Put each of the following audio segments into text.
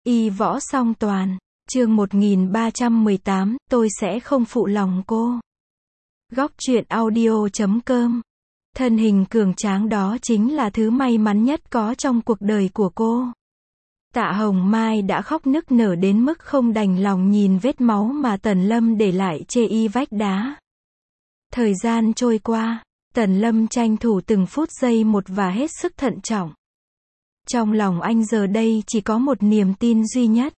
Y Võ Song Toàn, chương 1318, tôi sẽ không phụ lòng cô. Góc truyện audio.com. Thân hình cường tráng đó chính là thứ may mắn nhất có trong cuộc đời của cô. Tạ Hồng Mai đã khóc nức nở đến mức không đành lòng nhìn vết máu mà Tần Lâm để lại trên y vách đá. Thời gian trôi qua, Tần Lâm tranh thủ từng phút giây một và hết sức thận trọng. Trong lòng anh giờ đây chỉ có một niềm tin duy nhất.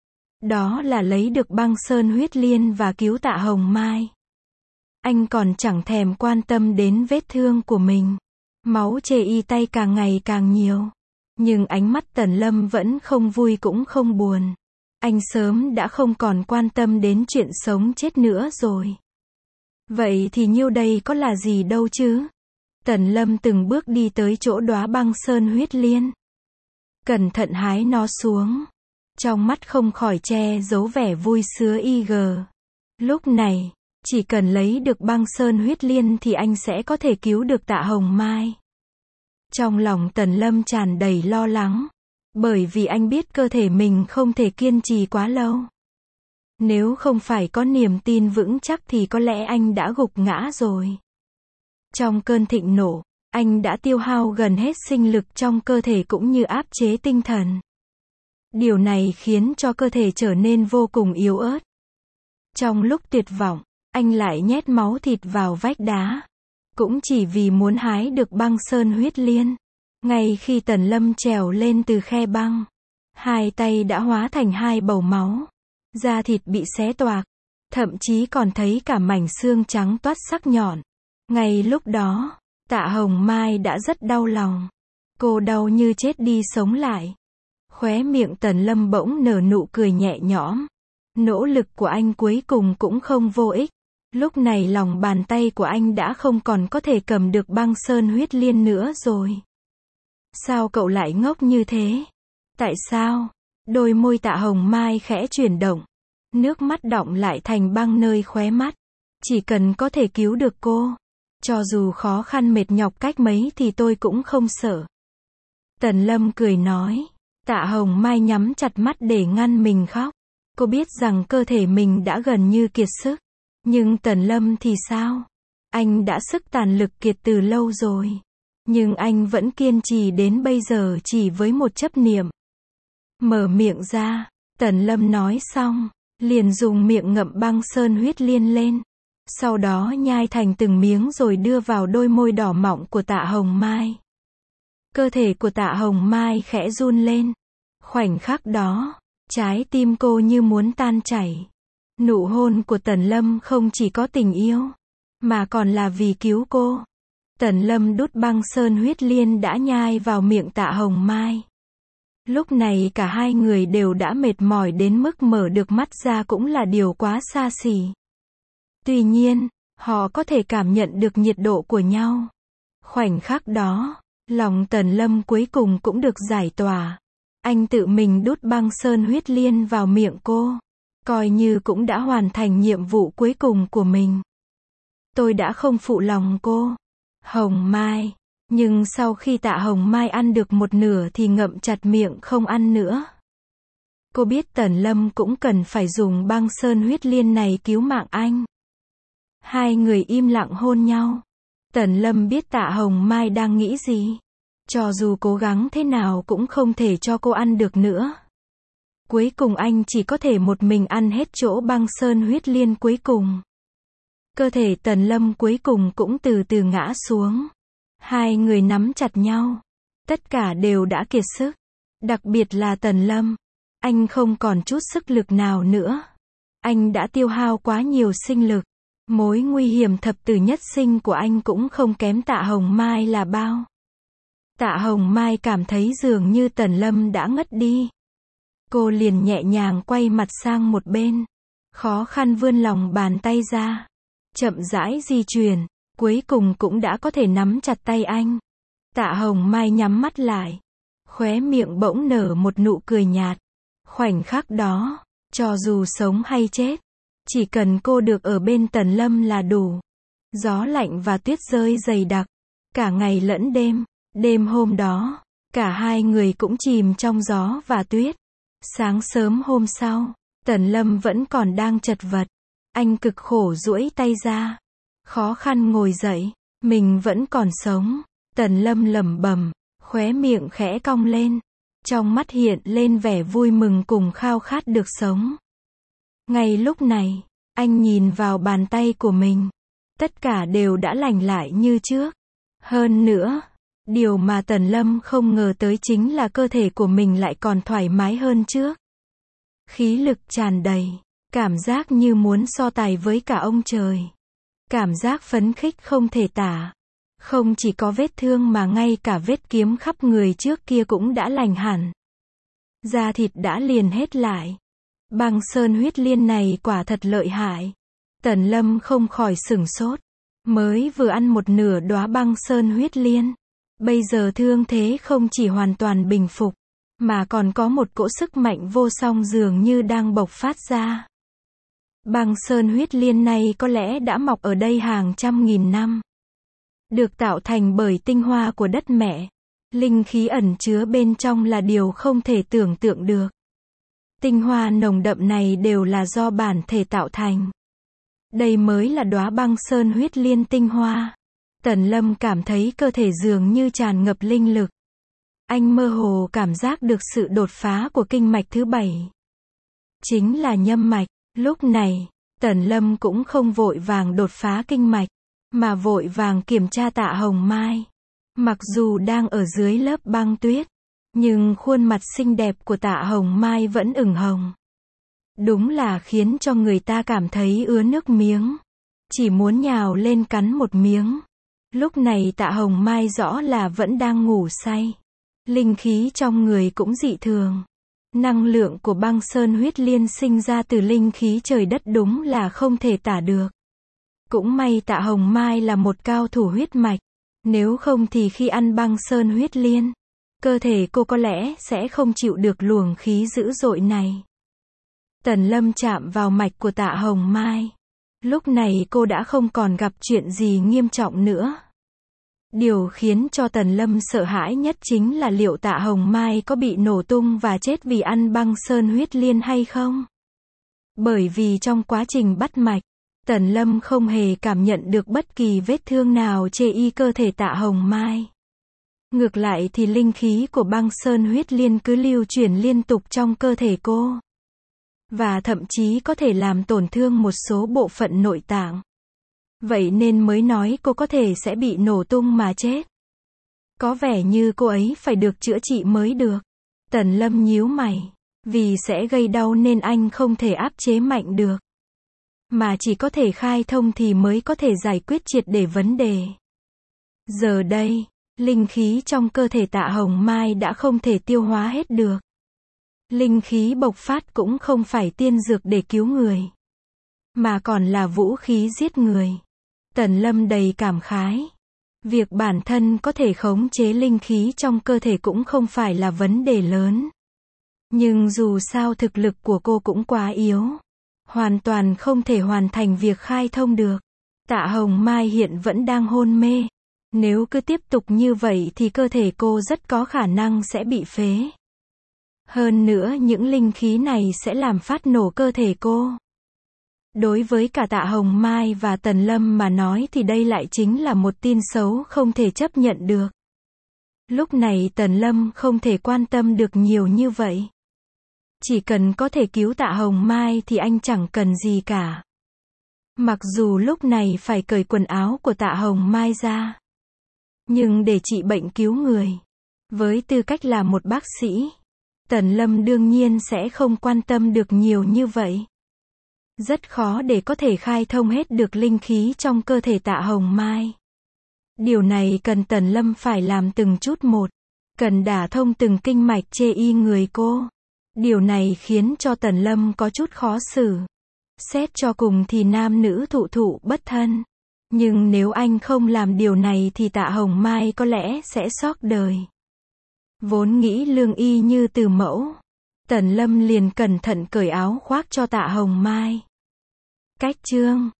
Đó là lấy được băng sơn huyết liên và cứu Tạ Hồng Mai. Anh còn chẳng thèm quan tâm đến vết thương của mình. Máu chê y tay càng ngày càng nhiều. Nhưng ánh mắt Tần Lâm vẫn không vui cũng không buồn. Anh sớm đã không còn quan tâm đến chuyện sống chết nữa rồi. Vậy thì nhiêu đây có là gì đâu chứ? Tần Lâm từng bước đi tới chỗ đóa băng sơn huyết liên. Cẩn thận hái nó xuống. Trong mắt không khỏi che giấu vẻ vui sướng y. Lúc này, chỉ cần lấy được băng sơn huyết liên thì anh sẽ có thể cứu được Tạ Hồng Mai. Trong lòng Tần Lâm tràn đầy lo lắng. Bởi vì anh biết cơ thể mình không thể kiên trì quá lâu. Nếu không phải có niềm tin vững chắc thì có lẽ anh đã gục ngã rồi. Trong cơn thịnh nộ, anh đã tiêu hao gần hết sinh lực trong cơ thể cũng như áp chế tinh thần. Điều này khiến cho cơ thể trở nên vô cùng yếu ớt. Trong lúc tuyệt vọng, anh lại nhét máu thịt vào vách đá. Cũng chỉ vì muốn hái được băng sơn huyết liên. Ngay khi Tần Lâm trèo lên từ khe băng, hai tay đã hóa thành hai bầu máu. Da thịt bị xé toạc. Thậm chí còn thấy cả mảnh xương trắng toát sắc nhọn. Ngay lúc đó, Tạ Hồng Mai đã rất đau lòng. Cô đau như chết đi sống lại. Khóe miệng Tần Lâm bỗng nở nụ cười nhẹ nhõm. Nỗ lực của anh cuối cùng cũng không vô ích. Lúc này lòng bàn tay của anh đã không còn có thể cầm được băng sơn huyết liên nữa rồi. Sao cậu lại ngốc như thế? Tại sao? Đôi môi Tạ Hồng Mai khẽ chuyển động. Nước mắt đọng lại thành băng nơi khóe mắt. Chỉ cần có thể cứu được cô. Cho dù khó khăn mệt nhọc cách mấy thì tôi cũng không sợ. Tần Lâm cười nói. Tạ Hồng Mai nhắm chặt mắt để ngăn mình khóc. Cô biết rằng cơ thể mình đã gần như kiệt sức. Nhưng Tần Lâm thì sao? Anh đã sức tàn lực kiệt từ lâu rồi. Nhưng anh vẫn kiên trì đến bây giờ chỉ với một chấp niệm. Mở miệng ra, Tần Lâm nói xong, liền dùng miệng ngậm băng sơn huyết liên lên. Sau đó nhai thành từng miếng rồi đưa vào đôi môi đỏ mọng của Tạ Hồng Mai. Cơ thể của Tạ Hồng Mai khẽ run lên. Khoảnh khắc đó, trái tim cô như muốn tan chảy. Nụ hôn của Tần Lâm không chỉ có tình yêu, mà còn là vì cứu cô. Tần Lâm đút băng sơn huyết liên đã nhai vào miệng Tạ Hồng Mai. Lúc này cả hai người đều đã mệt mỏi đến mức mở được mắt ra cũng là điều quá xa xỉ. Tuy nhiên, họ có thể cảm nhận được nhiệt độ của nhau. Khoảnh khắc đó, lòng Tần Lâm cuối cùng cũng được giải tỏa. Anh tự mình đút băng sơn huyết liên vào miệng cô. Coi như cũng đã hoàn thành nhiệm vụ cuối cùng của mình. Tôi đã không phụ lòng cô, Hồng Mai. Nhưng sau khi Tạ Hồng Mai ăn được một nửa thì ngậm chặt miệng không ăn nữa. Cô biết Tần Lâm cũng cần phải dùng băng sơn huyết liên này cứu mạng anh. Hai người im lặng hôn nhau. Tần Lâm biết Tạ Hồng Mai đang nghĩ gì. Cho dù cố gắng thế nào cũng không thể cho cô ăn được nữa. Cuối cùng anh chỉ có thể một mình ăn hết chỗ băng sơn huyết liên cuối cùng. Cơ thể Tần Lâm cuối cùng cũng từ từ ngã xuống. Hai người nắm chặt nhau. Tất cả đều đã kiệt sức. Đặc biệt là Tần Lâm. Anh không còn chút sức lực nào nữa. Anh đã tiêu hao quá nhiều sinh lực. Mối nguy hiểm thập tử nhất sinh của anh cũng không kém Tạ Hồng Mai là bao. Tạ Hồng Mai cảm thấy dường như Tần Lâm đã ngất đi. Cô liền nhẹ nhàng quay mặt sang một bên. Khó khăn vươn lòng bàn tay ra. Chậm rãi di chuyển. Cuối cùng cũng đã có thể nắm chặt tay anh. Tạ Hồng Mai nhắm mắt lại. Khóe miệng bỗng nở một nụ cười nhạt. Khoảnh khắc đó, cho dù sống hay chết, chỉ cần cô được ở bên Tần Lâm là đủ. Gió lạnh và tuyết rơi dày đặc. Cả ngày lẫn đêm. Đêm hôm đó, cả hai người cũng chìm trong gió và tuyết. Sáng sớm hôm sau, Tần Lâm vẫn còn đang chật vật. Anh cực khổ duỗi tay ra. Khó khăn ngồi dậy. Mình vẫn còn sống. Tần Lâm lẩm bẩm, khóe miệng khẽ cong lên. Trong mắt hiện lên vẻ vui mừng cùng khao khát được sống. Ngay lúc này, anh nhìn vào bàn tay của mình. Tất cả đều đã lành lại như trước. Hơn nữa, điều mà Tần Lâm không ngờ tới chính là cơ thể của mình lại còn thoải mái hơn trước. Khí lực tràn đầy, cảm giác như muốn so tài với cả ông trời. Cảm giác phấn khích không thể tả. Không chỉ có vết thương mà ngay cả vết kiếm khắp người trước kia cũng đã lành hẳn. Da thịt đã liền hết lại. Băng sơn huyết liên này quả thật lợi hại. Tần Lâm không khỏi sửng sốt. Mới vừa ăn một nửa đóa băng sơn huyết liên. Bây giờ thương thế không chỉ hoàn toàn bình phục, mà còn có một cỗ sức mạnh vô song dường như đang bộc phát ra. Băng sơn huyết liên này có lẽ đã mọc ở đây hàng trăm nghìn năm. Được tạo thành bởi tinh hoa của đất mẹ. Linh khí ẩn chứa bên trong là điều không thể tưởng tượng được. Tinh hoa nồng đậm này đều là do bản thể tạo thành. Đây mới là đóa băng sơn huyết liên tinh hoa. Tần Lâm cảm thấy cơ thể dường như tràn ngập linh lực. Anh mơ hồ cảm giác được sự đột phá của kinh mạch thứ 7. Chính là nhâm mạch. Lúc này, Tần Lâm cũng không vội vàng đột phá kinh mạch, mà vội vàng kiểm tra Tạ Hồng Mai. Mặc dù đang ở dưới lớp băng tuyết, nhưng khuôn mặt xinh đẹp của Tạ Hồng Mai vẫn ửng hồng. Đúng là khiến cho người ta cảm thấy ứa nước miếng. Chỉ muốn nhào lên cắn một miếng. Lúc này Tạ Hồng Mai rõ là vẫn đang ngủ say. Linh khí trong người cũng dị thường. Năng lượng của băng sơn huyết liên sinh ra từ linh khí trời đất đúng là không thể tả được. Cũng may Tạ Hồng Mai là một cao thủ huyết mạch. Nếu không thì khi ăn băng sơn huyết liên, cơ thể cô có lẽ sẽ không chịu được luồng khí dữ dội này. Tần Lâm chạm vào mạch của Tạ Hồng Mai. Lúc này cô đã không còn gặp chuyện gì nghiêm trọng nữa. Điều khiến cho Tần Lâm sợ hãi nhất chính là liệu Tạ Hồng Mai có bị nổ tung và chết vì ăn băng sơn huyết liên hay không? Bởi vì trong quá trình bắt mạch, Tần Lâm không hề cảm nhận được bất kỳ vết thương nào chê y cơ thể Tạ Hồng Mai. Ngược lại thì linh khí của băng sơn huyết liên cứ lưu chuyển liên tục trong cơ thể cô. Và thậm chí có thể làm tổn thương một số bộ phận nội tạng. Vậy nên mới nói cô có thể sẽ bị nổ tung mà chết. Có vẻ như cô ấy phải được chữa trị mới được. Tần Lâm nhíu mày. Vì sẽ gây đau nên anh không thể áp chế mạnh được. Mà chỉ có thể khai thông thì mới có thể giải quyết triệt để vấn đề. Giờ đây, linh khí trong cơ thể Tạ Hồng Mai đã không thể tiêu hóa hết được. Linh khí bộc phát cũng không phải tiên dược để cứu người, mà còn là vũ khí giết người. Tần Lâm đầy cảm khái. Việc bản thân có thể khống chế linh khí trong cơ thể cũng không phải là vấn đề lớn. Nhưng dù sao thực lực của cô cũng quá yếu. Hoàn toàn không thể hoàn thành việc khai thông được. Tạ Hồng Mai hiện vẫn đang hôn mê. Nếu cứ tiếp tục như vậy thì cơ thể cô rất có khả năng sẽ bị phế. Hơn nữa những linh khí này sẽ làm phát nổ cơ thể cô. Đối với cả Tạ Hồng Mai và Tần Lâm mà nói thì đây lại chính là một tin xấu không thể chấp nhận được. Lúc này Tần Lâm không thể quan tâm được nhiều như vậy. Chỉ cần có thể cứu Tạ Hồng Mai thì anh chẳng cần gì cả. Mặc dù lúc này phải cởi quần áo của Tạ Hồng Mai ra. Nhưng để trị bệnh cứu người, với tư cách là một bác sĩ, Tần Lâm đương nhiên sẽ không quan tâm được nhiều như vậy. Rất khó để có thể khai thông hết được linh khí trong cơ thể Tạ Hồng Mai. Điều này cần Tần Lâm phải làm từng chút một. Cần đả thông từng kinh mạch chê y người cô. Điều này khiến cho Tần Lâm có chút khó xử. Xét cho cùng thì nam nữ thụ thụ bất thân. Nhưng nếu anh không làm điều này thì Tạ Hồng Mai có lẽ sẽ xót đời. Vốn nghĩ lương y như từ mẫu, Tần Lâm liền cẩn thận cởi áo khoác cho Tạ Hồng Mai. Cách chương